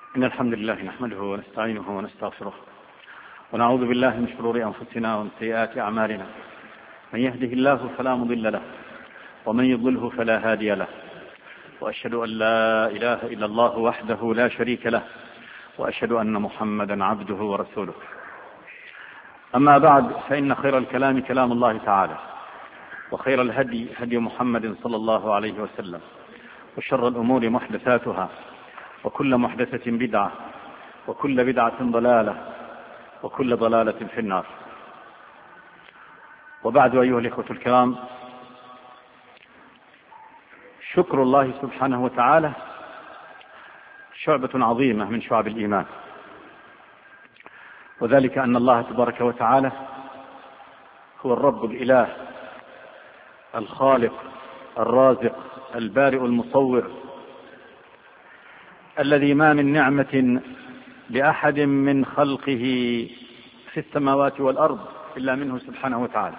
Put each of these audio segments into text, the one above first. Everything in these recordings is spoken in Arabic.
إن الحمد لله نحمده ونستعينه ونستغفره ونعوذ بالله من شرور أنفسنا ومن سيئات أعمالنا. من يهده الله فلا مضل له ومن يضلله فلا هادي له، وأشهد أن لا إله إلا الله وحده لا شريك له، وأشهد أن محمدا عبده ورسوله. أما بعد، فإن خير الكلام كلام الله تعالى، وخير الهدي هدي محمد صلى الله عليه وسلم، وشر الأمور محدثاتها، وكل محدثة بدعة، وكل بدعة ضلالة، وكل ضلالة في النار. وبعد، أيها الإخوة الكرام، شكر الله سبحانه وتعالى شعبة عظيمة من شعب الإيمان، وذلك أن الله تبارك وتعالى هو الرب الإله الخالق الرازق البارئ المصور، الذي ما من نعمة لأحد من خلقه في السماوات والأرض إلا منه سبحانه وتعالى،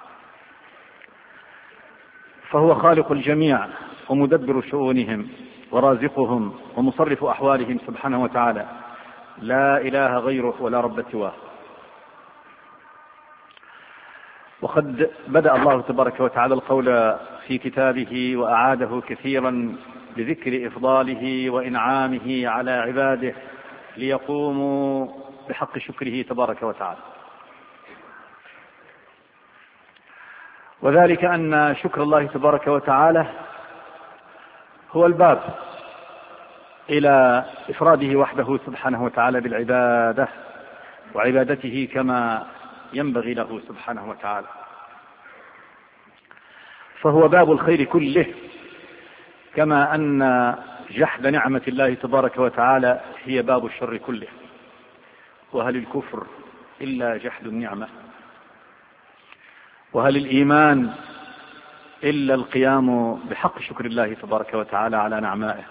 فهو خالق الجميع ومدبر شؤونهم ورازقهم ومصرف أحوالهم سبحانه وتعالى، لا إله غيره ولا رب سواه. وقد بدأ الله تبارك وتعالى القول في كتابه وأعاده كثيرا بذكر إفضاله وإنعامه على عباده ليقوموا بحق شكره تبارك وتعالى، وذلك أن شكر الله تبارك وتعالى هو الباب إلى إفراده وحده سبحانه وتعالى بالعبادة وعبادته كما ينبغي له سبحانه وتعالى، فهو باب الخير كله، كما أن جحد نعمة الله تبارك وتعالى هي باب الشر كله. وهل الكفر إلا جحد النعمة؟ وهل الإيمان إلا القيام بحق شكر الله تبارك وتعالى على نعمائه؟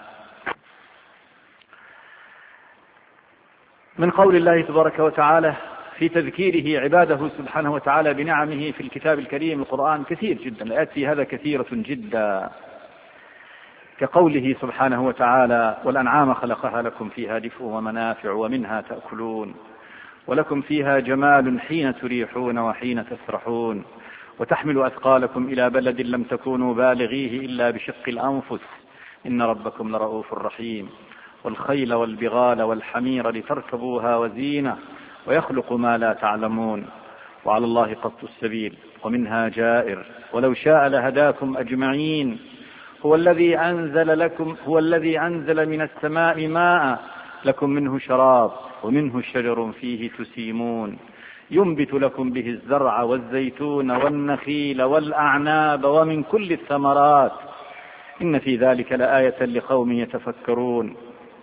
من قول الله تبارك وتعالى في تذكيره عباده سبحانه وتعالى بنعمه في الكتاب الكريم القرآن كثير جدا، الآيات في هذا كثيرة جدا، كقوله سبحانه وتعالى: والأنعام خلقها لكم فيها دفء ومنافع ومنها تأكلون ولكم فيها جمال حين تريحون وحين تسرحون وتحمل أثقالكم إلى بلد لم تكونوا بالغيه إلا بشق الأنفس إن ربكم لرؤوف رحيم والخيل والبغال والحمير لتركبوها وزينة ويخلق ما لا تعلمون وعلى الله قصد السبيل ومنها جائر ولو شاء لهداكم أجمعين هو الذي أنزل من السماء ماء لكم منه شراب ومنه شجر فيه تسيمون ينبت لكم به الزرع والزيتون والنخيل والأعناب ومن كل الثمرات إن في ذلك لآية لقوم يتفكرون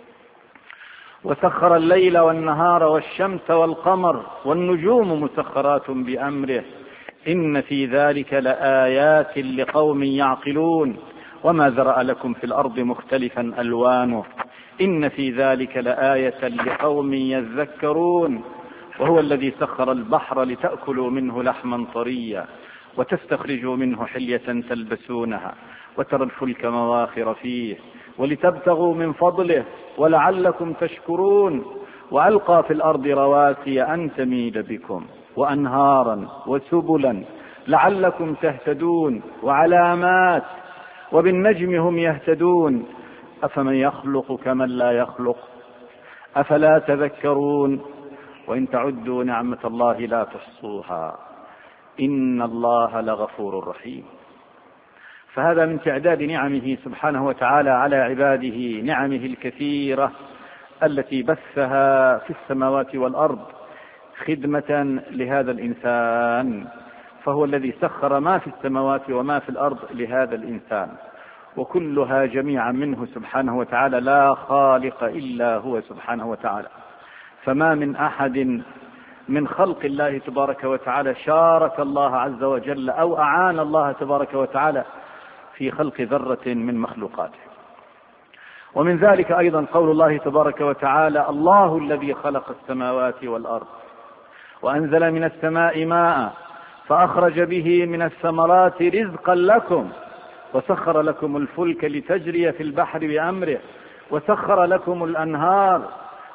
وسخر الليل والنهار والشمس والقمر والنجوم مسخرات بأمره إن في ذلك لآيات لقوم يعقلون وما ذرأ لكم في الأرض مختلفا ألوانه إن في ذلك لآية لقوم يذكرون وهو الذي سخر البحر لتأكلوا منه لحما طريا وتستخرجوا منه حلية تلبسونها وترى الفلك مواخر فيه ولتبتغوا من فضله ولعلكم تشكرون وألقى في الأرض رواسي أن تميد بكم وأنهارا وسبلا لعلكم تهتدون وعلامات وبالنجم هم يهتدون أفمن يخلق كمن لا يخلق أفلا تذكرون وإن تعدوا نعمة الله لا تحصوها إن الله لغفور رحيم. فهذا من تعداد نعمه سبحانه وتعالى على عباده، نعمه الكثيرة التي بثها في السماوات والأرض خدمة لهذا الإنسان، فهو الذي سخر ما في السماوات وما في الأرض لهذا الإنسان، وكلها جميعا منه سبحانه وتعالى، لا خالق إلا هو سبحانه وتعالى. فما من أحد من خلق الله تبارك وتعالى شارك الله عز وجل أو أعان الله تبارك وتعالى في خلق ذرة من مخلوقاته. ومن ذلك أيضا قول الله تبارك وتعالى: الله الذي خلق السماوات والأرض وأنزل من السماء ماء فأخرج به من الثمرات رزقا لكم وسخر لكم الفلك لتجري في البحر بأمره وسخر لكم الأنهار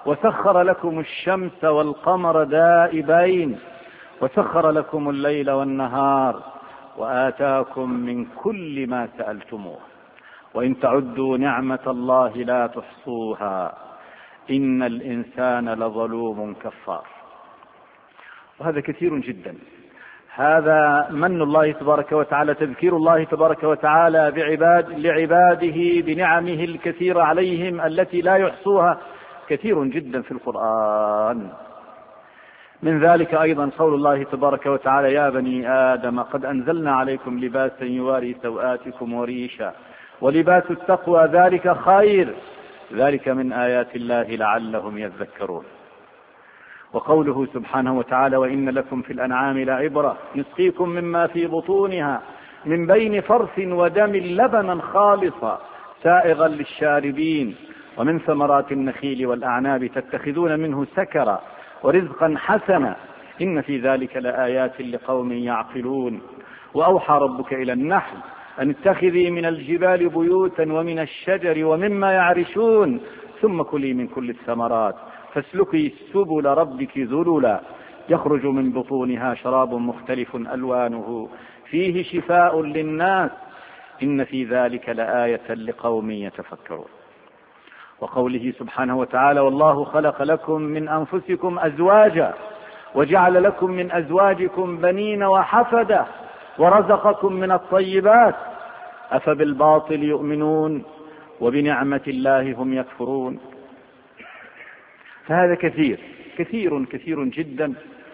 وسخر لكم الشمس والقمر دائبين وسخر لكم الليل والنهار وآتاكم من كل ما سألتموه وإن تعدوا نعمة الله لا تحصوها إن الإنسان لظلوم كفار. وهذا كثير جدا. هذا من الله تبارك وتعالى، تذكير الله تبارك وتعالى لعباده بنعمه الكثيرة عليهم التي لا يحصوها، كثير جدا في القرآن. من ذلك أيضا قول الله تبارك وتعالى: يا بني آدم قد أنزلنا عليكم لباسا يواري سوآتكم وريشا ولباس التقوى ذلك خير ذلك من آيات الله لعلهم يذكرون. وقوله سبحانه وتعالى: وإن لكم في الأنعام لعبرة نسقيكم مما في بطونها من بين فرث ودم لبنا خالصا سائغا للشاربين ومن ثمرات النخيل والأعناب تتخذون منه سكرا ورزقا حسنا إن في ذلك لآيات لقوم يعقلون. وأوحى ربك إلى النحل أن اتخذي من الجبال بيوتا ومن الشجر ومما يعرشون ثم كلي من كل الثمرات فاسلكي سبل ربك ذللا يخرج من بطونها شراب مختلف ألوانه فيه شفاء للناس إن في ذلك لآية لقوم يتفكرون. وقوله سبحانه وتعالى: والله خلق لكم من أنفسكم أزواجا وجعل لكم من أزواجكم بنين وحفدة ورزقكم من الطيبات أفبالباطل يؤمنون وبنعمة الله هم يكفرون. فهذا كثير جدا.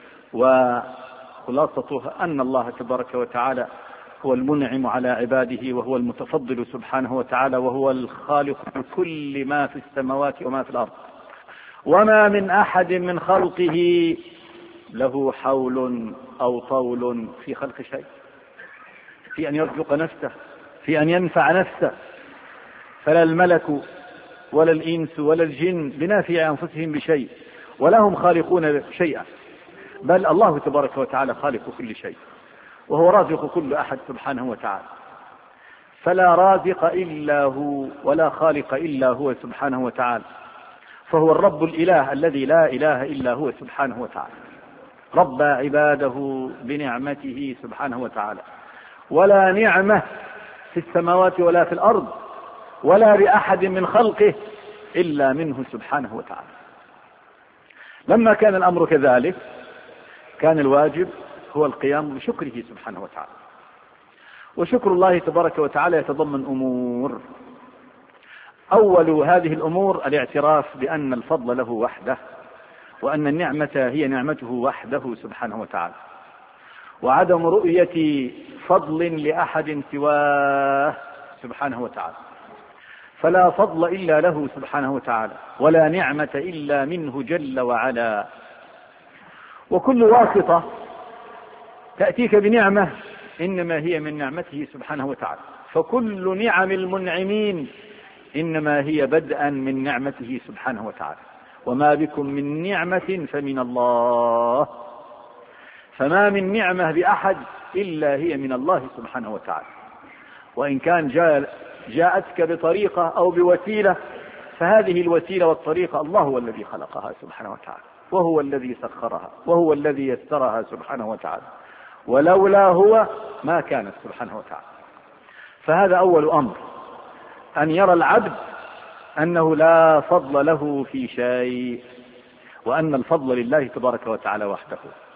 وخلاصته أن الله تبارك وتعالى هو المنعم على عباده وهو المتفضل سبحانه وتعالى وهو الخالق كل ما في السماوات وما في الأرض. وما من أحد من خلقه له حول أو طول في خلق شيء، في أن يرزق نفسه، في أن ينفع نفسه. فلا الملك ولا الإنس ولا الجن بنافع أنفسهم بشيء ولا هم خالقون شيئا، بل الله تبارك وتعالى خالق كل شيء وهو رازق كل أحد سبحانه وتعالى. فلا رازق إلا هو ولا خالق إلا هو سبحانه وتعالى، فهو الرب الإله الذي لا إله إلا هو سبحانه وتعالى، رب عباده بنعمته سبحانه وتعالى. ولا نعمة في السماوات ولا في الأرض ولا بأحد من خلقه إلا منه سبحانه وتعالى. لما كان الأمر كذلك كان الواجب هو القيام بشكره سبحانه وتعالى. وشكر الله تبارك وتعالى يتضمن أمور. أول هذه الأمور الاعتراف بأن الفضل له وحده، وأن النعمة هي نعمته وحده سبحانه وتعالى، وعدم رؤية فضل لأحد سواه سبحانه وتعالى. فلا فضل إلا له سبحانه وتعالى ولا نعمة إلا منه جل وعلا. وكل واسطة تأتيك بنعمة إنما هي من نعمته سبحانه وتعالى، فكل نعم المنعمين إنما هي بدءا من نعمته سبحانه وتعالى. وما بكم من نعمة فمن الله، فما من نعمة بأحد إلا هي من الله سبحانه وتعالى. وإن كان جاءتك بطريقة أو بوسيلة، فهذه الوسيلة والطريقة الله هو الذي خلقها سبحانه وتعالى، وهو الذي سخرها، وهو الذي يسرها سبحانه وتعالى، ولولا هو ما كانت سبحانه وتعالى. فهذا أول أمر، أن يرى العبد أنه لا فضل له في شيء، وأن الفضل لله تبارك وتعالى وحده،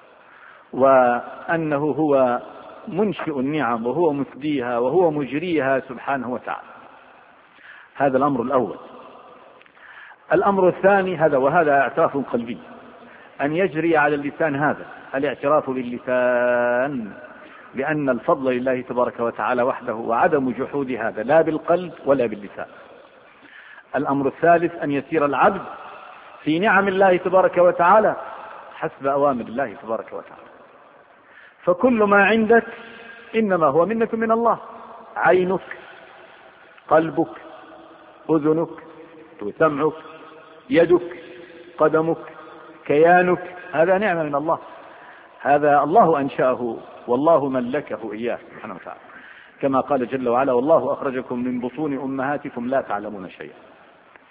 وأنه هو منشئ النعم وهو مسديها وهو مجريها سبحانه وتعالى. هذا الأمر الأول. الأمر الثاني وهذا اعتراف قلبي، أن يجري على اللسان هذا الاعتراف باللسان بأن الفضل لله تبارك وتعالى وحده، وعدم جحود هذا لا بالقلب ولا باللسان. الأمر الثالث أن يسير العبد في نعم الله تبارك وتعالى حسب أوامر الله تبارك وتعالى. فكل ما عندك إنما هو منة من الله، عينك، قلبك، أذنك، سمعك، يدك، قدمك، كيانك، هذا نعمة من الله، هذا الله أنشأه والله ملكه إياه سبحانه وتعالى، كما قال جل وعلا: والله أخرجكم من بطون أمهاتكم لا تعلمون شيئا.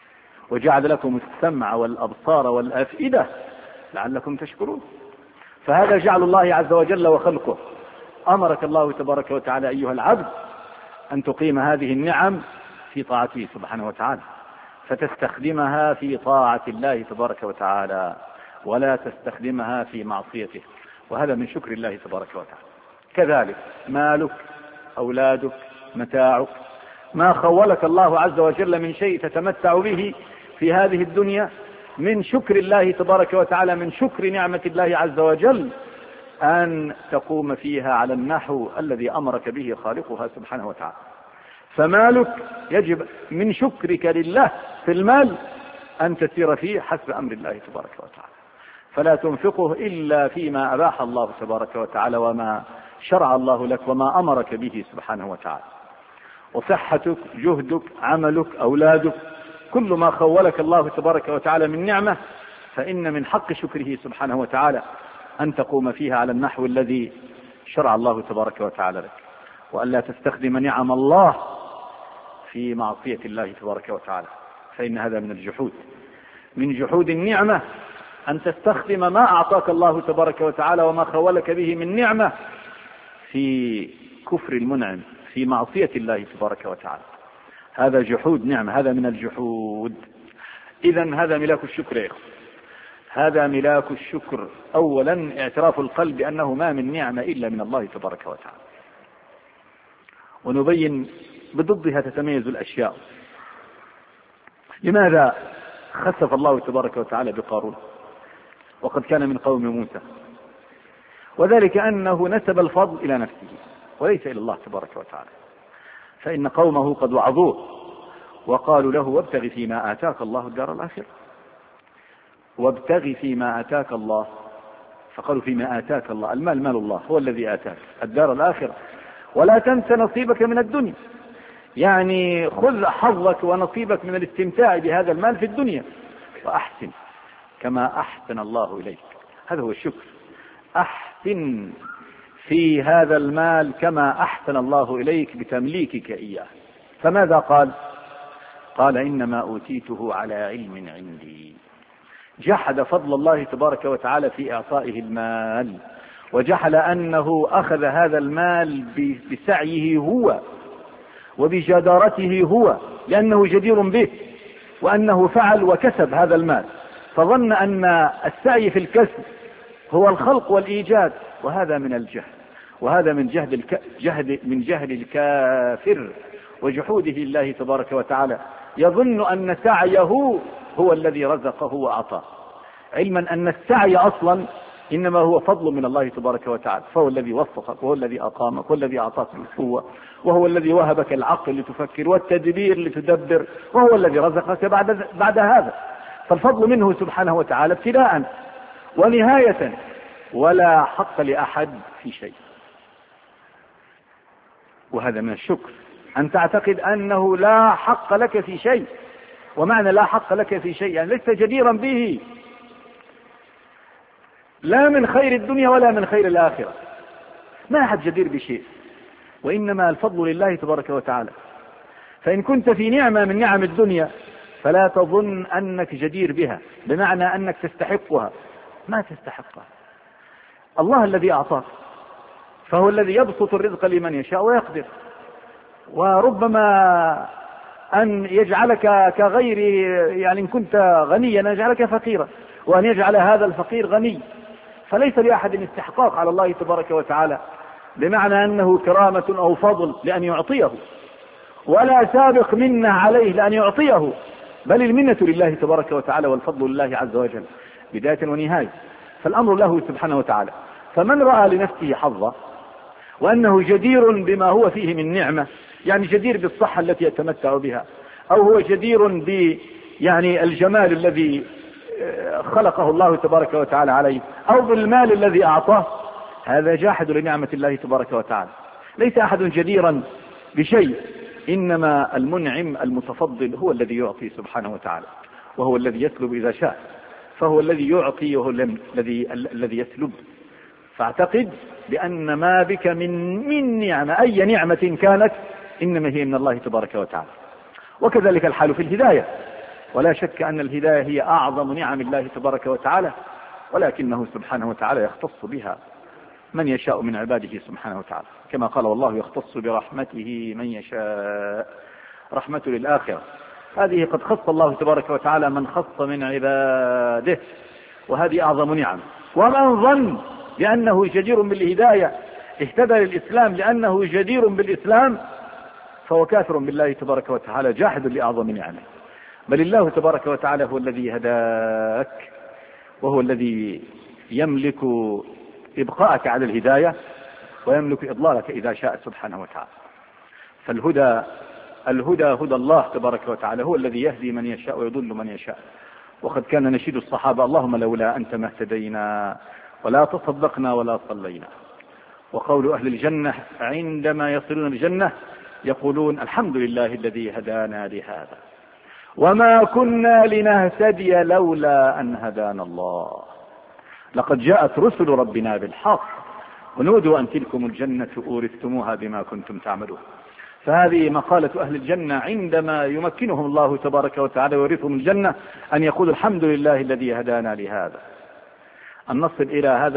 وجعل لكم السمع والأبصار والأفئدة لعلكم تشكرون. فهذا جعل الله عز وجل وخلقه. أمرك الله تبارك وتعالى أيها العبد أن تقيم هذه النعم في طاعته سبحانه وتعالى، فتستخدمها في طاعة الله تبارك وتعالى ولا تستخدمها في معصيته، وهذا من شكر الله تبارك وتعالى. كذلك مالك، أولادك، متاعك، ما خولك الله عز وجل من شيء تتمتع به في هذه الدنيا من شكر الله تبارك وتعالى، من شكر نعمة الله عز وجل، أن تقوم فيها على النحو الذي أمرك به خالقها سبحانه وتعالى. فمالك يجب من شكرك لله في المال أن تسير فيه حسب أمر الله تبارك وتعالى، فلا تنفقه إلا فيما أباح الله تبارك وتعالى وما شرع الله لك وما أمرك به سبحانه وتعالى. وصحتك، جهدك، عملك، أولادك، كل ما خولك الله تبارك وتعالى من نعمة، فإن من حق شكره سبحانه وتعالى أن تقوم فيها على النحو الذي شرع الله تبارك وتعالى لك، وألا تستخدم نعم الله في معصية الله تبارك وتعالى، فإن هذا من الجحود. من جحود النعمة أن تستخدم ما أعطاك الله تبارك وتعالى وما خولك به من نعمة في كفر المنعم، في معصية الله تبارك وتعالى. هذا جحود نعمة، هذا من الجحود. إذن هذا ملاك الشكر يا إخوة، هذا ملاك الشكر. أولا اعتراف القلب بأنه ما من نعمة إلا من الله تبارك وتعالى. ونبين بضدها تتميز الأشياء. لماذا خسف الله تبارك وتعالى بقارون وقد كان من قوم موسى؟ وذلك أنه نسب الفضل إلى نفسه وليس إلى الله تبارك وتعالى، فإن قومه قد وعظوه وقالوا له وابتغ فيما آتاك الله الدار الآخرة، وابتغ فيما آتاك الله. فقالوا فيما آتاك الله، المال مال الله هو الذي آتاك، الدار الآخرة، ولا تنس نصيبك من الدنيا، يعني خذ حظك ونصيبك من الاستمتاع بهذا المال في الدنيا، وأحسن كما أحسن الله إليك. هذا هو الشكر، أحسن في هذا المال كما أحسن الله إليك بتمليكك إياه. فماذا قال؟ قال إنما أوتيته على علم عندي. جحد فضل الله تبارك وتعالى في إعطائه المال، وجحل أنه أخذ هذا المال بسعيه هو وبجدارته هو، لأنه جدير به، وأنه فعل وكسب هذا المال، فظن أن السعي في الكسب هو الخلق والإيجاد، وهذا من الجهل، وهذا من جهل الكافر وجحوده لله تبارك وتعالى. يظن أن سعيه هو الذي رزقه وأعطاه، علما أن السعي أصلا إنما هو فضل من الله تبارك وتعالى، فهو الذي وفقك، وهو الذي أقامك، وهو الذي أعطاك القوة، وهو الذي وهبك العقل لتفكر والتدبير لتدبر، وهو الذي رزقك بعد هذا. فالفضل منه سبحانه وتعالى ابتداء ونهاية، ولا حق لأحد في شيء. وهذا من الشكر، أن تعتقد أنه لا حق لك في شيء. ومعنى لا حق لك في شيء يعني لست جديرا به، لا من خير الدنيا ولا من خير الآخرة، ما أحد جدير بشيء، وإنما الفضل لله تبارك وتعالى. فإن كنت في نعمة من نعم الدنيا فلا تظن أنك جدير بها، بمعنى أنك تستحقها، ما تستحقها. الله الذي أعطاك، فهو الذي يبسط الرزق لمن يشاء ويقدر، وربما أن يجعلك كغير، يعني إن كنت غنيا يجعلك فقيرا، وأن يجعل هذا الفقير غني. فليس لأحد استحقاق على الله تبارك وتعالى بمعنى أنه كرامة أو فضل لأن يعطيه، ولا سابق منه عليه لأن يعطيه، بل المنة لله تبارك وتعالى والفضل لله عز وجل بداية ونهاية. فالأمر له سبحانه وتعالى. فمن رأى لنفسه حظا وأنه جدير بما هو فيه من نعمة، يعني جدير بالصحة التي يتمتع بها، أو هو جدير يعني الجمال الذي خلقه الله تبارك وتعالى عليه، أو بالمال الذي أعطاه، هذا جاحد لنعمة الله تبارك وتعالى. ليس أحد جديرا بشيء، إنما المنعم المتفضل هو الذي يعطي سبحانه وتعالى، وهو الذي يسلب إذا شاء، فهو الذي يعطي وهو الذي يسلب. فاعتقد بأن ما بك من نعمة، أي نعمة كانت، إنما هي من الله تبارك وتعالى. وكذلك الحال في الهداية، ولا شك أن الهداية هي أعظم نعم الله تبارك وتعالى، ولكنه سبحانه وتعالى يختص بها من يشاء من عباده سبحانه وتعالى، كما قال والله يختص برحمته من يشاء. رحمة للآخرة، هذه قد خص الله تبارك وتعالى من خص من عباده، وهذه أعظم نعم. ومن ظن بأنه جدير بالهداية اهتدى للإسلام لأنه جدير بالإسلام فهو كافر بالله تبارك وتعالى، جاحد لأعظم نعمه. بل الله تبارك وتعالى هو الذي هداك، وهو الذي يملك إبقاءك على الهداية ويملك إضلالك إذا شاء سبحانه وتعالى. الهدى هدى الله تبارك وتعالى، هو الذي يهدي من يشاء ويضل من يشاء. وقد كان نشيد الصحابة اللهم لولا أنت ما اهتدينا ولا تصدقنا ولا صلينا. وقول أهل الجنة عندما يصلون الجنة يقولون الحمد لله الذي هدانا لهذا وما كنا لنهتدي لولا أن هدانا الله لقد جاءت رسل ربنا بالحق ونودوا أن تلكم الجنة أورثتموها بما كنتم تعملون. فهذه مقالة أهل الجنة عندما يمكنهم الله تبارك وتعالى ويورثهم الجنة، أن يقول الحمد لله الذي هدانا لهذا. أن نصل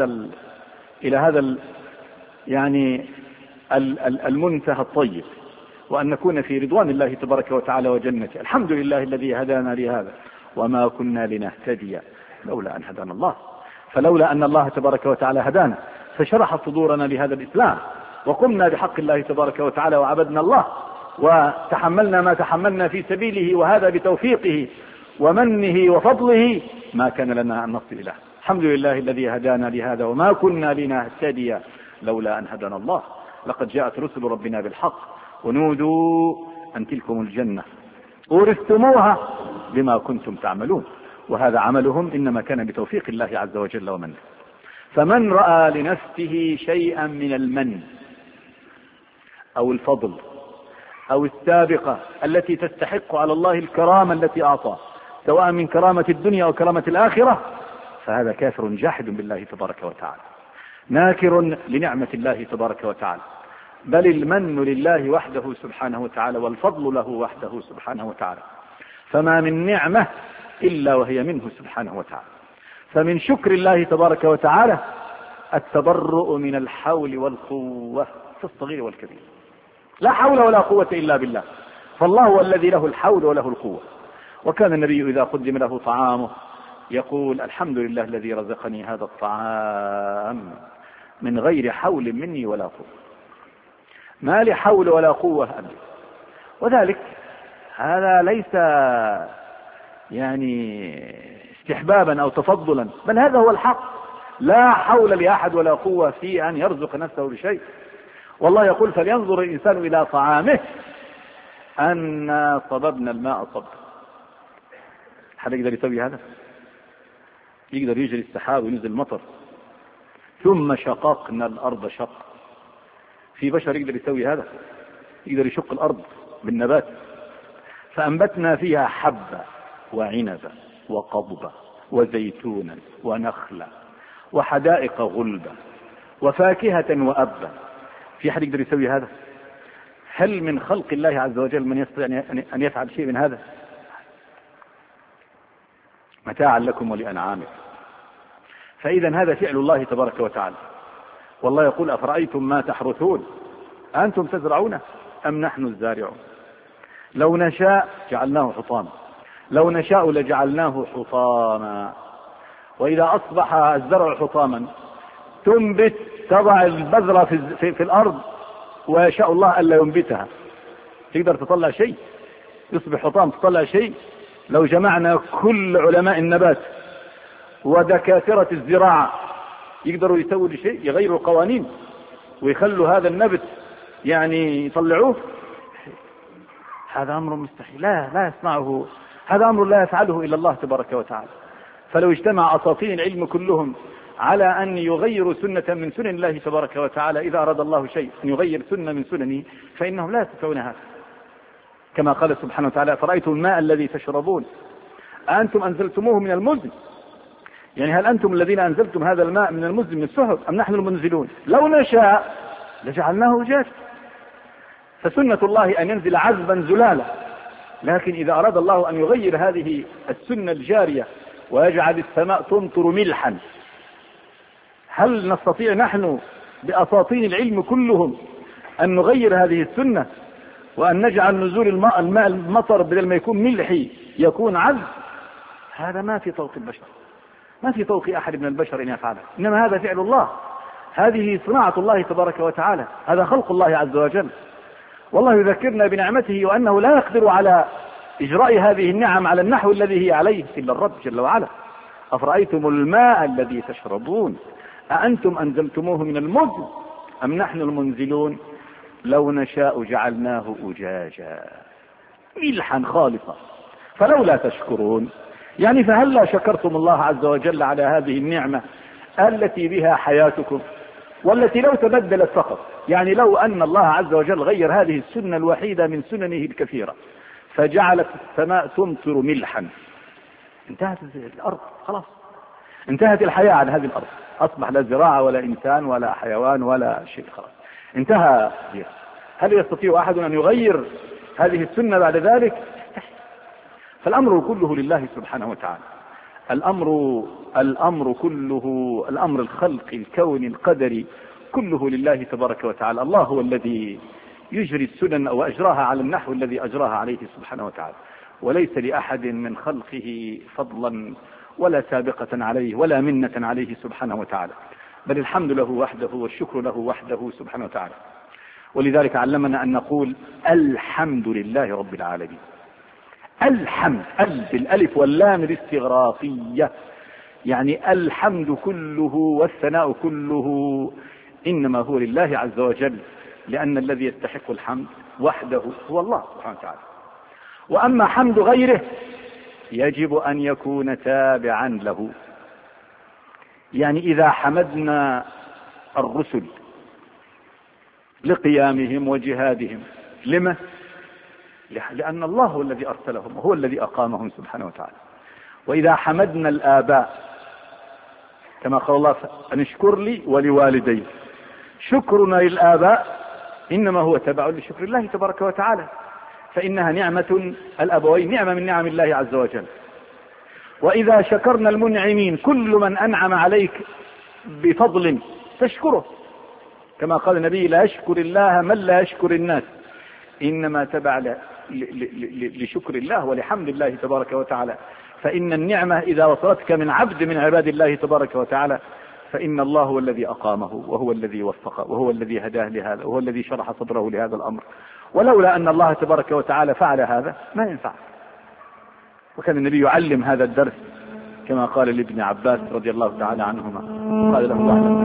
إلى هذا يعني المنتهى الطيب، وأن نكون في رضوان الله تبارك وتعالى وجنته. الحمد لله الذي هدانا لهذا وما كنا لنهتدي لولا أن هدانا الله. فلولا أن الله تبارك وتعالى هدانا فشرح صدورنا لهذا الإسلام وقمنا بحق الله تبارك وتعالى وعبدنا الله وتحملنا ما تحملنا في سبيله، وهذا بتوفيقه ومنه وفضله، ما كان لنا أن نصل إليه. الحمد لله الذي هدانا لهذا وما كنا لنهتدي لولا أن هدانا الله لقد جاءت رسل ربنا بالحق ونودوا أن تلكم الجنة أورثتموها بما كنتم تعملون. وهذا عملهم إنما كان بتوفيق الله عز وجل ومنه. فمن رأى لنفسه شيئا من المن أو الفضل أو السابقة التي تستحق على الله الكرامة التي أعطاه، سواء من كرامة الدنيا أو كرامة الآخرة، فهذا كافر جاحد بالله تبارك وتعالى، ناكر لنعمة الله تبارك وتعالى. بل المن لله وحده سبحانه وتعالى والفضل له وحده سبحانه وتعالى، فما من نعمة إلا وهي منه سبحانه وتعالى. فمن شكر الله تبارك وتعالى التبرؤ من الحول والقوة في الصغير والكبير. لا حول ولا قوة إلا بالله، فالله هو الذي له الحول وله القوة. وكان النبي إذا قدم له طعامه يقول الحمد لله الذي رزقني هذا الطعام من غير حول مني ولا قوة. ما لي حول ولا قوة أبدا. وذلك هذا ليس يعني استحبابا أو تفضلا، بل هذا هو الحق. لا حول لأحد ولا قوة في أن يرزق نفسه بشيء. والله يقول فلينظر الإنسان إلى طعامه أنا صببنا الماء صبا. حد يقدر يسوي هذا؟ يقدر يجري السحاب وينزل المطر؟ ثم شققنا الأرض شق. في بشر يقدر يسوي هذا؟ يقدر يشق الأرض بالنبات؟ فأنبتنا فيها حبة وعنبا وقضبا وزيتونا ونخلا وحدائق غلبا وفاكهة وأبا. في أحد يقدر يسوي هذا؟ هل من خلق الله عز وجل من يستطيع أن يفعل شيء من هذا؟ متاعا لكم ولأنعامكم. فإذا هذا فعل الله تبارك وتعالى. والله يقول أفرأيتم ما تحرثون أنتم تزرعونه أم نحن الزارعون لو نشاء جعلناه حطاما لو نشاء لجعلناه حطاما. وإذا أصبح الزرع حطاما تنبت، تضع البذرة في الأرض ويشاء الله ألا ينبتها، تقدر تطلع شيء؟ يصبح حطام تطلع شيء؟ لو جمعنا كل علماء النبات ودكاترة الزراعة يقدروا يسووا شيء؟ يغيروا القوانين ويخلوا هذا النبت يعني يطلعوه؟ هذا أمر مستحيل، لا يصنعه، هذا أمر لا يفعله إلا الله تبارك وتعالى. فلو اجتمع أساطين العلم كلهم على أن يغيروا سنة من سنن الله تبارك وتعالى، إذا أراد الله شيء أن يغير سنة من سننه فإنهم لا يستطيعون هذا. كما قال سبحانه وتعالى فرأيتم الماء الذي تشربون أنتم أنزلتموه من المزن، يعني هل أنتم الذين أنزلتم هذا الماء من المزن من السحب أم نحن المنزلون؟ لو نشاء لجعلناه جاف. فسنة الله أن ينزل عذبا زلالا لكن إذا أراد الله أن يغير هذه السنة الجارية ويجعل السماء تمطر ملحا، هل نستطيع نحن بأساطين العلم كلهم أن نغير هذه السنة وأن نجعل نزول الماء المطر بدل ما يكون ملحي يكون عذب؟ هذا ما في طوق البشر، ما في طوق أحد من البشر أن يفعله، إنما هذا فعل الله، هذه صناعة الله تبارك وتعالى، هذا خلق الله عز وجل. والله يذكرنا بنعمته وأنه لا يقدر على إجراء هذه النعم على النحو الذي هي عليه إلا الرب جل وعلا. أفرأيتم الماء الذي تشربون أأنتم أنزلتموه من المزن أم نحن المنزلون لو نشاء جعلناه أجاجا ملحا خالصا فلولا تشكرون. يعني فهلا شكرتم الله عز وجل على هذه النعمة التي بها حياتكم، والتي لو تبدلت فقط، يعني لو أن الله عز وجل غير هذه السنة الوحيدة من سننه الكثيرة فجعلت السماء تمطر ملحا، انتهت الأرض، خلاص انتهت الحياة عن هذه الأرض، أصبح لا زراعة ولا إنسان ولا حيوان ولا شيء، خلاص انتهى. هل يستطيع أحد أن يغير هذه السنة بعد ذلك؟ فالأمر كله لله سبحانه وتعالى، الأمر كله، الأمر الخلق الكون القدري كله لله تبارك وتعالى. الله هو الذي يجري السنن وأجراها على النحو الذي أجراها عليه سبحانه وتعالى، وليس لأحد من خلقه فضلا ولا سابقة عليه ولا منة عليه سبحانه وتعالى، بل الحمد له وحده والشكر له وحده سبحانه وتعالى. ولذلك علمنا أن نقول الحمد لله رب العالمين. الحمد بالألف واللام الاستغراقية، يعني الحمد كله والثناء كله إنما هو لله عز وجل، لأن الذي يستحق الحمد وحده هو الله سبحانه وتعالى. وأما حمد غيره يجب أن يكون تابعا له. يعني إذا حمدنا الرسل لقيامهم وجهادهم، لما؟ لأن الله هو الذي أرسلهم وهو الذي أقامهم سبحانه وتعالى. وإذا حمدنا الآباء كما قال الله أن اشكر لي ولوالدي، شكرنا للآباء إنما هو تبع لشكر الله تبارك وتعالى، فإنها نعمة، الأبوين نعمة من نعم الله عز وجل. وإذا شكرنا المنعمين، كل من أنعم عليك بفضل تشكره، كما قال النبي لا يشكر الله من لا يشكر الناس، إنما تبع لشكر الله ولحمد الله تبارك وتعالى. فإن النعمة إذا وصلتك من عبد من عباد الله تبارك وتعالى فإن الله هو الذي أقامه وهو الذي وفقه وهو الذي هداه لهذا وهو الذي شرح صدره لهذا الأمر. ولولا أن الله تبارك وتعالى فعل هذا ما ينفع. وكان النبي يعلم هذا الدرس كما قال لابن عباس رضي الله تعالى عنهما، قال له واعلم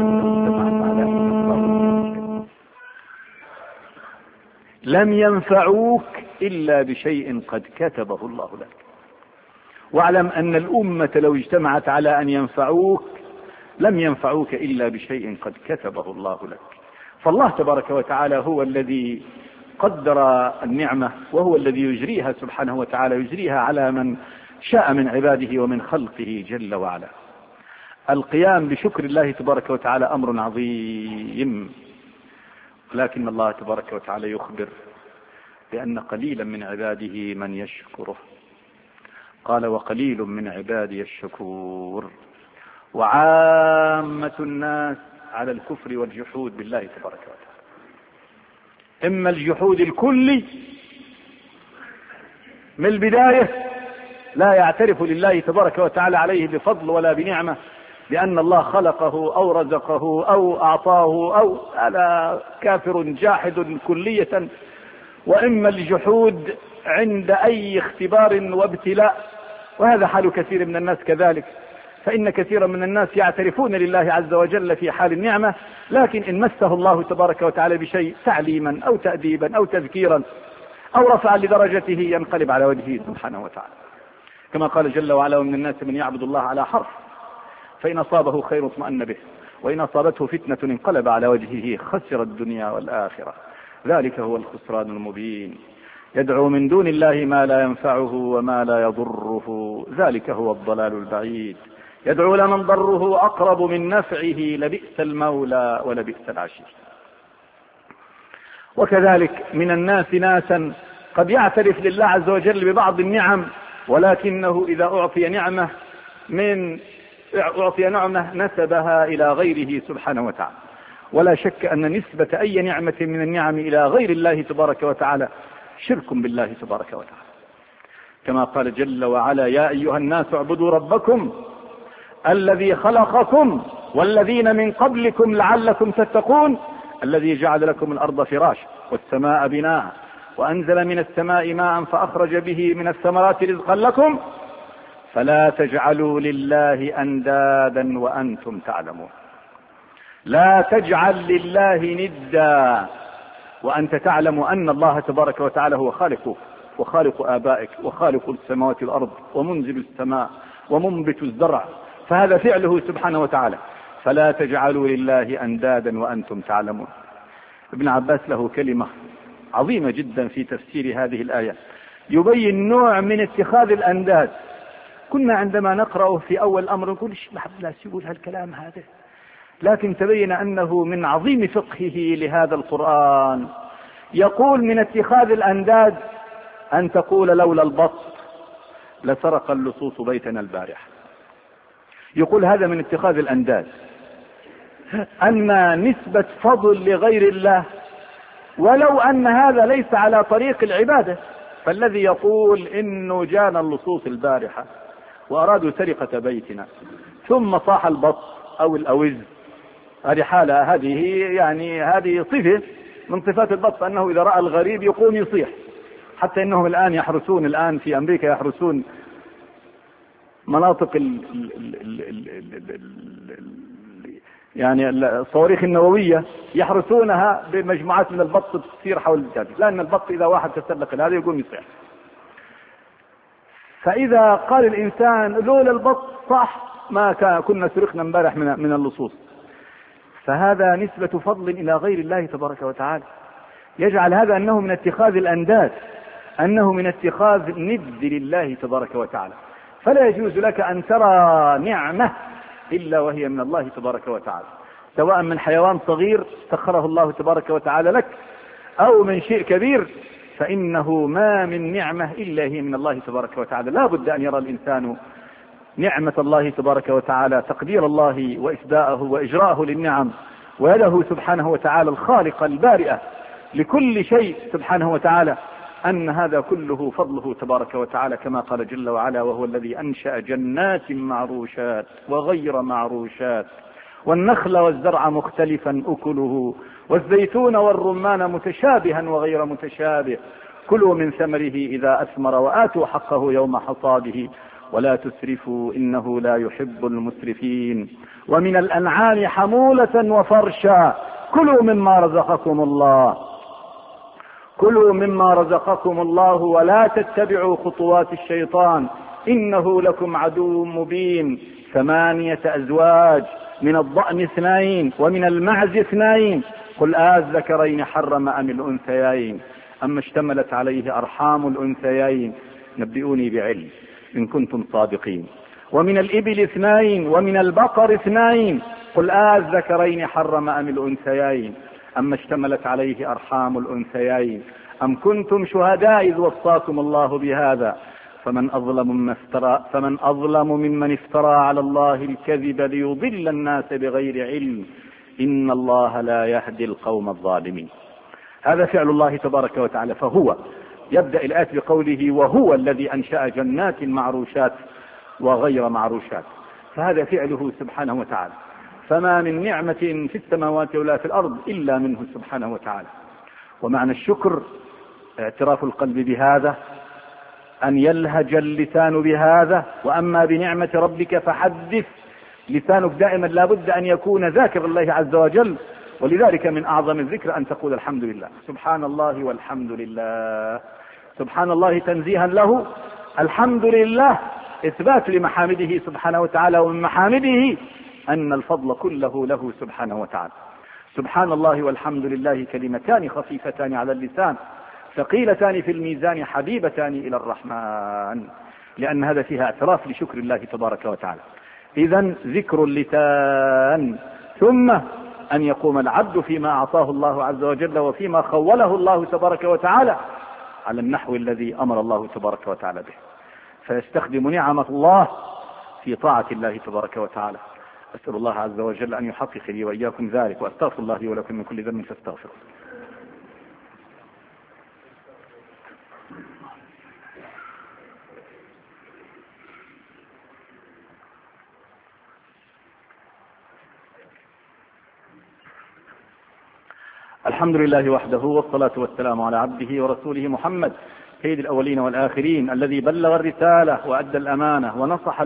أن لم ينفعوك إلا بشيء قد كتبه الله لك، واعلم أن الأمة لو اجتمعت على أن ينفعوك لم ينفعوك إلا بشيء قد كتبه الله لك. فالله تبارك وتعالى هو الذي قدر النعمة وهو الذي يجريها سبحانه وتعالى، يجريها على من شاء من عباده ومن خلقه جل وعلا. القيام بشكر الله تبارك وتعالى أمر عظيم، لكن الله تبارك وتعالى يخبر بأن قليلا من عباده من يشكره، قال وقليل من عبادي الشكور. وعامة الناس على الكفر والجحود بالله تبارك وتعالى، إما الجحود الكلي من البداية لا يعترف لله تبارك وتعالى عليه بفضل ولا بنعمة لأن الله خلقه أو رزقه أو أعطاه أو على كافر جاحد كلية، وإما الجحود عند أي اختبار وابتلاء، وهذا حال كثير من الناس كذلك. فإن كثيرا من الناس يعترفون لله عز وجل في حال النعمة، لكن إن مسه الله تبارك وتعالى بشيء تعليما أو تأديبا أو تذكيرا أو رفعا لدرجته ينقلب على وجهه سبحانه وتعالى، كما قال جل وعلا ومن الناس من يعبد الله على حرف فإن أصابه خير اطمأن به وإن أصابته فتنة انقلب على وجهه خسر الدنيا والآخرة، ذلك هو الخسران المبين. يدعو من دون الله ما لا ينفعه وما لا يضره، ذلك هو الضلال البعيد. يدعو لمن ضره أقرب من نفعه لبئس المولى ولبئس العشير. وكذلك من الناس ناسا قد يعترف لله عز وجل ببعض النعم، ولكنه إذا أعطي نعمة نسبها إلى غيره سبحانه وتعالى. ولا شك أن نسبة أي نعمة من النعم إلى غير الله تبارك وتعالى شرك بالله تبارك وتعالى، كما قال جل وعلا: يا أيها الناس اعبدوا ربكم الذي خلقكم والذين من قبلكم لعلكم تتقون الذي جعل لكم الأرض فراشا والسماء بناء وأنزل من السماء ماء فأخرج به من الثمرات رزقا لكم فلا تجعلوا لله أندادا وأنتم تعلمون. لا تجعل لله ندا وأنت تعلم أن الله تبارك وتعالى هو خالقك وخالق آبائك وخالق السماوات والأرض ومنزل السماء ومنبت الزرع، فهذا فعله سبحانه وتعالى. فلا تجعلوا لله أندادا وأنتم تعلمون. ابن عباس له كلمة عظيمة جدا في تفسير هذه الآية، يبين نوع من اتخاذ الأنداد. كنا عندما نقرأه في أول الأمر نقول ايش لا يقول هالكلام هذا، لكن تبين أنه من عظيم فقهه لهذا القرآن. يقول من اتخاذ الأنداد أن تقول لولا البط لسرق اللصوص بيتنا البارحة. يقول هذا من اتخاذ الأنداد، أن نسبة فضل لغير الله ولو أن هذا ليس على طريق العبادة. فالذي يقول إنه جانا اللصوص البارحة وأرادوا سرقة بيتنا ثم صاح البط أو الأوز، هذه حالة، هذه صفة من صفات البط، أنه إذا رأى الغريب يقوم يصيح. حتى إنهم الآن يحرسون، الآن في أمريكا يحرسون مناطق الصواريخ النووية، يحرسونها بمجموعات من البط تصير حول الجبل، لأن البط إذا واحد تسلق هذا يقوم يصيح. فإذا قال الإنسان لولا البط صح ما كنا سرقنا امبارح من اللصوص، فهذا نسبة فضل إلى غير الله تبارك وتعالى، يجعل هذا أنه من اتخاذ الأنداد، أنه من اتخاذ ند لله تبارك وتعالى. فلا يجوز لك أن ترى نعمة إلا وهي من الله تبارك وتعالى، سواء من حيوان صغير سخره الله تبارك وتعالى لك أو من شيء كبير، فإنه ما من نعمة إلا هي من الله تبارك وتعالى. لا بد أن يرى الإنسان نعمة الله تبارك وتعالى، تقدير الله وإسداءه وإجراءه للنعم، ويده سبحانه وتعالى الخالقة البارئة لكل شيء سبحانه وتعالى، أن هذا كله فضله تبارك وتعالى، كما قال جل وعلا: وهو الذي أنشأ جنات معروشات وغير معروشات والنخل والزرع مختلفا أكله والزيتون والرمان متشابها وغير متشابه كلوا من ثمره إذا أثمر وآتوا حقه يوم حصاده ولا تسرفوا إنه لا يحب المسرفين ومن الأنعام حمولة وفرشا كلوا مما رزقكم الله ولا تتبعوا خطوات الشيطان إنه لكم عدو مبين 8 أزواج من الضأن 2 ومن المعز 2 قل الذكرين حرم أم الأنثيين أما اشتملت عليه أرحام الأنثيين نبئوني بعلم إن كنتم صادقين ومن الإبل 2 ومن البقر 2 قل الذكرين حرم أم الأنثيين أما اشتملت عليه أرحام الأنثيين أم كنتم شهداء إذ وصاكم الله بهذا فمن أظلم ممن افترى على الله الكذب ليضل الناس بغير علم إن الله لا يهدي القوم الظالمين. هذا فعل الله تبارك وتعالى. فهو يبدأ الآية بقوله وهو الذي أنشأ جنات معروشات وغير معروشات، فهذا فعله سبحانه وتعالى. فما من نعمة في السماوات ولا في الأرض إلا منه سبحانه وتعالى. ومعنى الشكر اعتراف القلب بهذا، أن يلهج اللسان بهذا. وأما بنعمة ربك فحدث، لسانك دائما لا بد أن يكون ذاكر الله عز وجل، ولذلك من أعظم الذكر أن تقول الحمد لله، سبحان الله والحمد لله. سبحان الله تنزيها له، الحمد لله إثبات لمحامده سبحانه وتعالى، ومن محامده أن الفضل كله له سبحانه وتعالى. سبحان الله والحمد لله كلمتان خفيفتان على اللسان ثقيلتان في الميزان حبيبتان إلى الرحمن، لأن هذا فيها اعتراف لشكر الله تبارك وتعالى. إذن ذكر اللسان، ثم أن يقوم العبد فيما أعطاه الله عز وجل وفيما خوله الله تبارك وتعالى على النحو الذي أمر الله تبارك وتعالى به، فيستخدم نعمة الله في طاعة الله تبارك وتعالى. أسأل الله عز وجل أن يحقق لي وإياكم ذلك، وأستغفر الله لي ولكم من كل ذنب فاستغفروا. الحمد لله وحده، والصلاة والسلام على عبده ورسوله محمد سيد الأولين والآخرين، الذي بلغ الرسالة وأدى الأمانة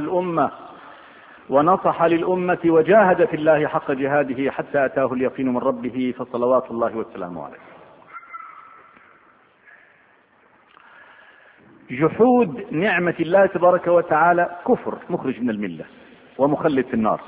ونصح للأمة وجاهد في الله حق جهاده حتى أتاه اليقين من ربه، فصلوات الله والسلام عليه. جحود نعمة الله تبارك وتعالى كفر مخرج من الملة ومخلد في النار،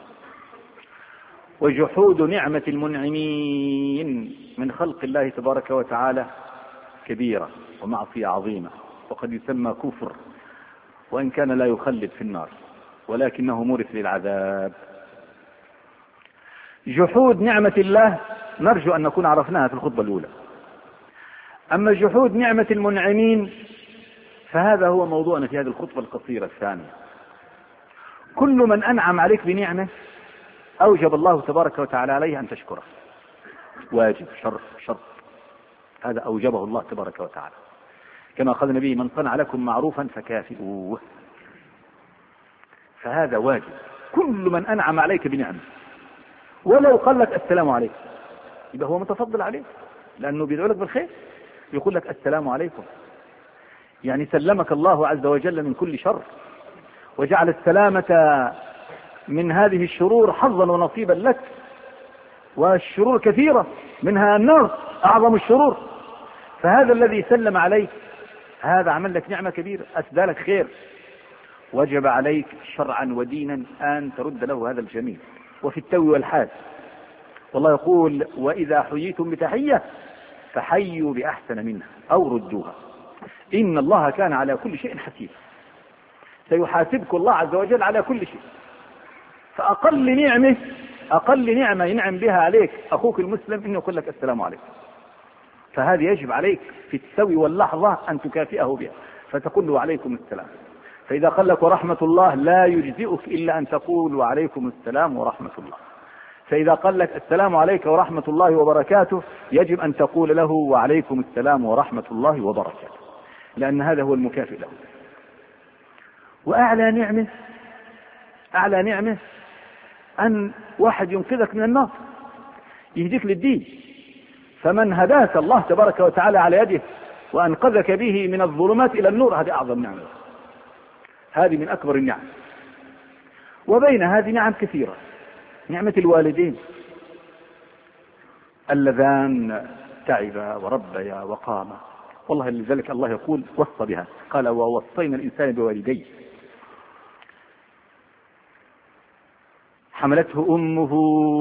وجحود نعمة المنعمين من خلق الله تبارك وتعالى كبيرة ومعصية عظيمة، وقد يسمى كفر وإن كان لا يخلد في النار، ولكنه مورث للعذاب. جحود نعمة الله نرجو أن نكون عرفناها في الخطبة الأولى. أما جحود نعمة المنعمين فهذا هو موضوعنا في هذه الخطبة القصيرة الثانية. كل من أنعم عليك بنعمة أوجب الله تبارك وتعالى عليه أن تشكره، واجب شرط، هذا أوجبه الله تبارك وتعالى، كما قال النبي: من صنع لكم معروفا فكافئوه. فهذا واجب. كل من أنعم عليك بنعمة ولو قال لك السلام عليكم يبقى هو متفضل عليك، لأنه بيدعو لك بالخير، يقول لك السلام عليكم، يعني سلمك الله عز وجل من كل شر، وجعل السلامة من هذه الشرور حظا ونصيبا لك. والشرور كثيرة، منها النار أعظم الشرور. فهذا الذي سلم عليك هذا عمل لك نعمة كبيرة، أسدى لك خير، وجب عليك شرعا ودينا أن ترد له هذا الجميل، وفي التو والحال. والله يقول: وإذا حييتم بتحية فحيوا بأحسن منها أو ردوها إن الله كان على كل شيء حسيبا. سيحاسبك الله عز وجل على كل شيء. فأقل نعمة ينعم بها عليك أخوك المسلم إنه يقول لك السلام عليكم، فهذه يجب عليك في التو واللحظة أن تكافئه بها، فتقول له عليكم السلام. فإذا قال لك ورحمة الله لا يجزئك إلا أن تقول وعليكم السلام ورحمة الله. فإذا قال لك السلام عليك ورحمة الله وبركاته يجب أن تقول له وعليكم السلام ورحمة الله وبركاته، لأن هذا هو المكافئ له. وأعلى نعمة أن واحد ينقذك من النار، يهديك للدين. فمن هداك الله تبارك وتعالى على يده وأنقذك به من الظلمات إلى النور، هذه أعظم نعمة، هذه من أكبر النعم. وبين هذه نعم كثيرة. نعمة الوالدين اللذان تعبا وربيا وقاما، والله لذلك الله يقول وصى بها، قال: ووصينا الإنسان بوالديه حملته أمه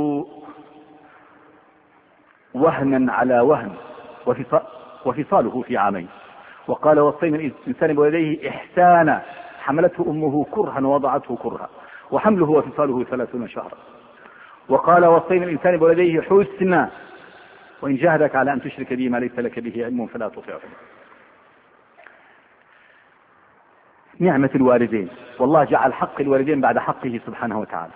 وهنا على وهن وفصاله في عامين. وقال: وصينا الإنسان بوالديه إحسانا حملته أمه كرها ووضعته كرها وحمله وفصاله 30 شهرا. وقال: وصينا الإنسان بوالديه حسنا وإن جاهدك على أن تشرك به ما ليس لك به علم فلا تطعهما. نعمة الوالدين، والله جعل حق الوالدين بعد حقه سبحانه وتعالى.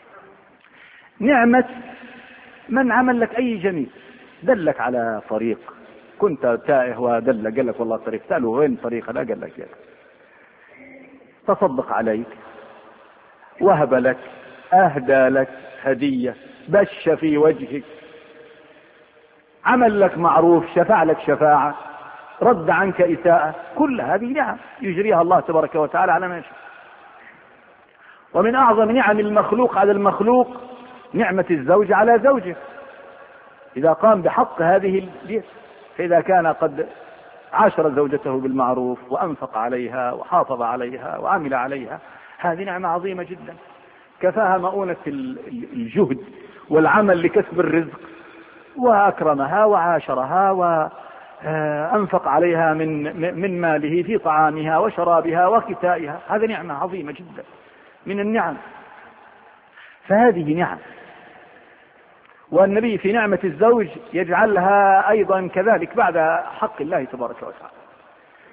نعمة من عمل لك أي جميل، دلك على طريق، كنت تائه ودلك، قال لك والله طريق، سأله وين طريق، لا قال لك، تصدق عليك، وهب لك، أهدى لك هدية، بش في وجهك، عمل لك معروف، شفع لك شفاعة، رد عنك إساءة، كل هذه نعم يجريها الله تبارك وتعالى على ما يشاء. ومن أعظم نعم المخلوق على المخلوق نعمة الزوج على زوجه إذا قام بحق هذه البيت، فإذا كان قد عاشر زوجته بالمعروف وأنفق عليها وحافظ عليها وعمل عليها، هذه نعمة عظيمة جدا، كفاها مؤونة الجهد والعمل لكسب الرزق، وأكرمها وعاشرها وأنفق عليها من ماله في طعامها وشرابها وكسائها، هذه نعمة عظيمة جدا من النعم. فهذه نعم. والنبي في نعمة الزوج يجعلها أيضا كذلك بعد حق الله تبارك وتعالى.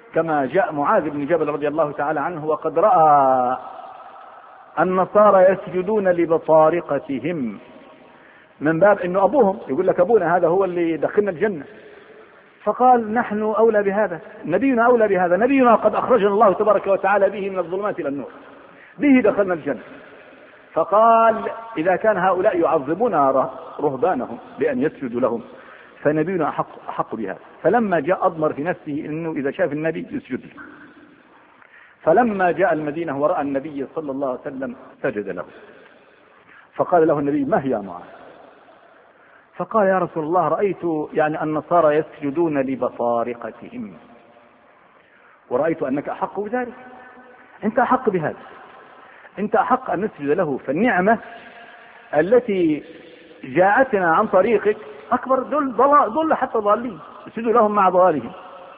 كما جاء معاذ بن جبل رضي الله تعالى عنه وقد رأى النصارى يسجدون لبطارقتهم، من باب انه ابوهم يقول لك ابونا هذا هو اللي يدخلنا الجنة، فقال نحن اولى بهذا، نبينا اولى بهذا، نبينا قد اخرجنا الله تبارك وتعالى به من الظلمات الى النور، به دخلنا الجنة. فقال اذا كان هؤلاء يعظمون رهبانهم بان يسجدوا لهم فنبينا احق بهذا. فلما جاء اضمر في نفسه انه اذا شاف النبي يسجد له. فلما جاء المدينة ورأى النبي صلى الله عليه وسلم سجد له، فقال له النبي ما هي يا معاذ؟ فقال يا رسول الله رأيت يعني النصارى يسجدون لبطارقتهم ورأيت أنك أحق بذلك، أنت أحق بهذا، أنت أحق أن نسجد له، فالنعمة التي جاءتنا عن طريقك أكبر ضل حتى ضالين، اسجدوا لهم مع ضلالهم.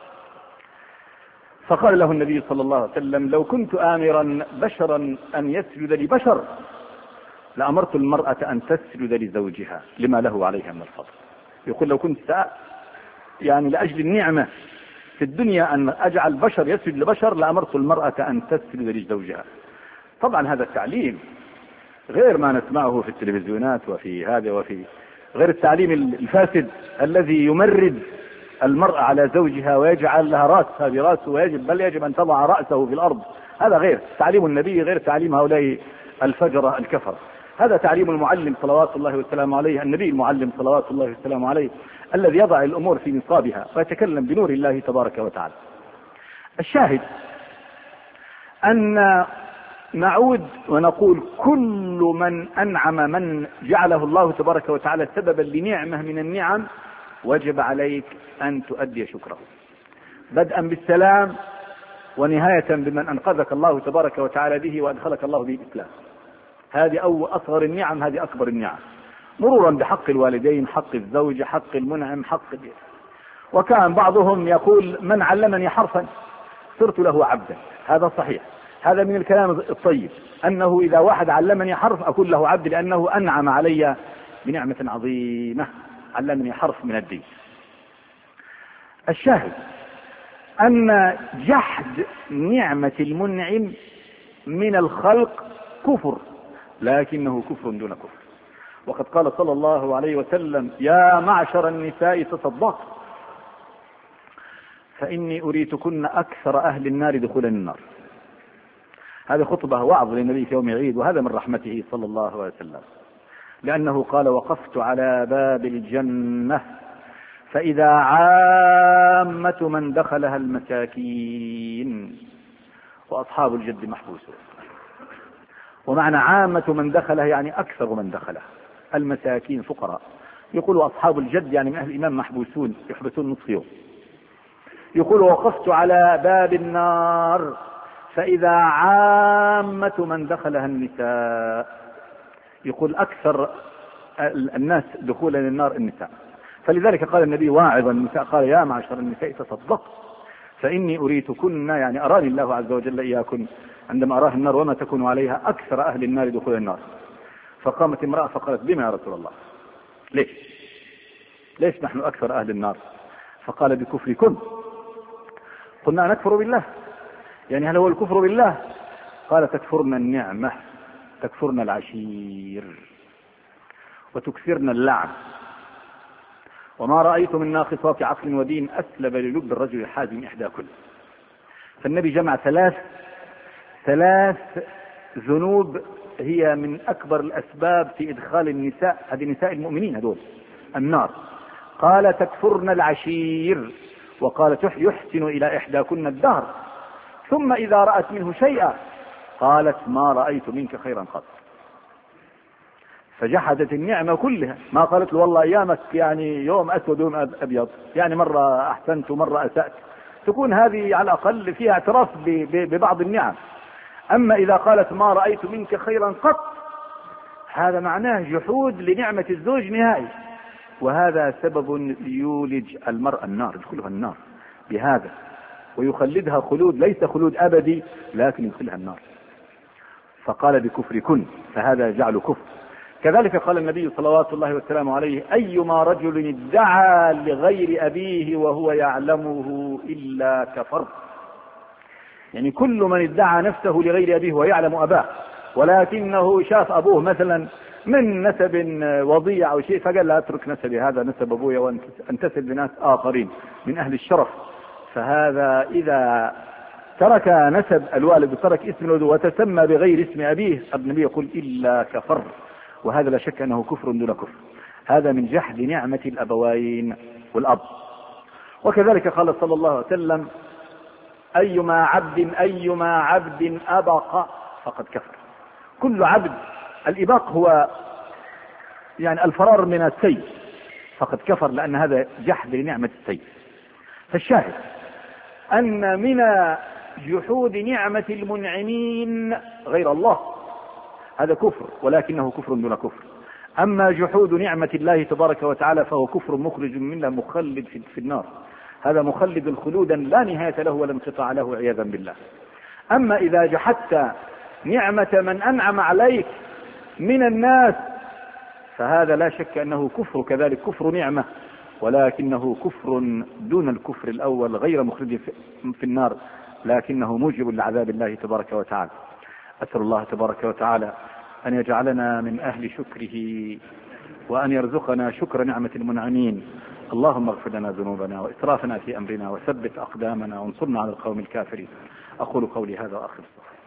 فقال له النبي صلى الله عليه وسلم لو كنت آمرا بشرا أن يسجد لبشر لأمرت المرأة أن تسجد لزوجها لما له عليها من الفضل. يقول لو كنت يعني لأجل النعمة في الدنيا أن أجعل بشر يسجد لبشر لأمرت المرأة أن تسجد لزوجها. طبعا هذا التعليم غير ما نسمعه في التلفزيونات وفي هذا وفي غير التعليم الفاسد الذي يمرد المرأة على زوجها ويجعل لها رأسها برأسه بل يجب أن تضع رأسه في الأرض. هذا غير تعليم النبي، غير تعليم هؤلاء الفجرة الكفر. هذا تعليم المعلم صلوات الله والسلام عليه، النبي المعلم صلوات الله والسلام عليه الذي يضع الأمور في نصابها ويتكلم بنور الله تبارك وتعالى. الشاهد أن نعود ونقول كل من أنعم من جعله الله تبارك وتعالى سببا لنعمة من النعم وجب عليك أن تؤدي شكره، بدءا بالسلام ونهاية بمن أنقذك الله تبارك وتعالى به وأدخلك الله به الإسلام. هذه أصغر النعم، هذه أكبر النعم، مرورا بحق الوالدين، حق الزوجة، حق المنعم، حق الدين. وكان بعضهم يقول من علمني حرفا صرت له عبدا. هذا صحيح، هذا من الكلام الطيب، أنه إذا واحد علمني حرف أكون له عبد لأنه أنعم علي بنعمة عظيمة، علمني حرف من الدين. الشاهد أن جحد نعمة المنعم من الخلق كفر، لكنه كفر دون كفر. وقد قال صلى الله عليه وسلم يا معشر النساء تصدقن فإني أريتكن أكثر أهل النار دخولا النار. هذه خطبة وعظ للنبي في يوم العيد، وهذا من رحمته صلى الله عليه وسلم، لأنه قال وقفت على باب الجنة فإذا عامة من دخلها المساكين وأصحاب الجد محبوسون. ومعنى عامة من دخلها يعني أكثر من دخلها، المساكين فقراء. يقول أصحاب الجد يعني من أهل الإمام محبوسون، يحبسون نصف يوم. يقول وقفت على باب النار فإذا عامة من دخلها النساء، يقول أكثر الناس دخولا للنار النساء. فلذلك قال النبي واعظا النساء قال يا معشر النساء تصدق فإني أريتكن، يعني أراني الله عز وجل إياكن عندما أراه النار وما تكون عليها أكثر أهل النار دخول النار. فقامت امرأة فقالت بما يا رسول الله؟ ليش نحن أكثر أهل النار؟ فقال بكفركم. قلنا نكفر بالله، يعني هل هو الكفر بالله؟ قال تكفرن النعمة، تكفرن العشير، وتكثرن اللعن، وما رأيت من ناقصات عقل ودين أسلب للب الرجل الحازم إحداكن. فالنبي جمع ثلاث ذنوب هي من أكبر الأسباب في إدخال النساء، هذه نساء المؤمنين هذول، النار. قال تكفرن العشير، وقال يحسن إلى إحداكن الدهر، ثم إذا رأت منه شيئا قالت ما رأيت منك خيرا قط. فجحدت النعمة كلها، ما قالت له والله أيامك يعني يوم أسود ويوم أبيض، يعني مرة أحسنت ومرة أسأت، تكون هذه على الأقل فيها اعتراف ببعض النعم. أما إذا قالت ما رأيت منك خيرا قط، هذا معناه جحود لنعمة الزوج نهائي، وهذا سبب يولج المرأة النار، يدخلها النار بهذا ويخلدها خلود، ليس خلود أبدي لكن يدخلها النار. فقال بكفركن، فهذا جعل كفر. كذلك قال النبي صلوات الله والسلام عليه أيما رجل ادعى لغير أبيه وهو يعلمه إلا كفر. يعني كل من ادعى نفسه لغير أبيه ويعلم أباه ولكنه شاف أبوه مثلا من نسب وضيع أو شيء فقال لا أترك نسبي، هذا نسب أبوي وأنتسب لناس آخرين من أهل الشرف، فهذا إذا ترك نسب الوالد وترك اسم الوالد وتسمى بغير اسم أبيه، النبي يقول إلا كفر، وهذا لا شك أنه كفر دون كفر، هذا من جحد نعمة الأبوين والأب. وكذلك قال صلى الله عليه وسلم أيما عبد أبق فقد كفر. كل عبد، الإباق هو يعني الفرار من السيف، فقد كفر، لأن هذا جحد لنعمة السيف. فالشاهد أن من جحود نعمة المنعمين غير الله هذا كفر، ولكنه كفر دون كفر. أما جحود نعمة الله تبارك وتعالى فهو كفر مخرج منه مخلد في النار، هذا مخلد خلودا لا نهاية له ولا انقطاع له عياذا بالله. أما إذا جحدت نعمة من أنعم عليك من الناس فهذا لا شك أنه كفر، كذلك كفر نعمة، ولكنه كفر دون الكفر الأول غير مخرج في النار، لكنه موجب لعذاب الله تبارك وتعالى. أسأل الله تبارك وتعالى أن يجعلنا من أهل شكره وأن يرزقنا شكر نعمة المنعمين. اللهم اغفر لنا ذنوبنا وإسرافنا في أمرنا وثبت أقدامنا وانصرنا على القوم الكافرين. أقول قولي هذا وآخر.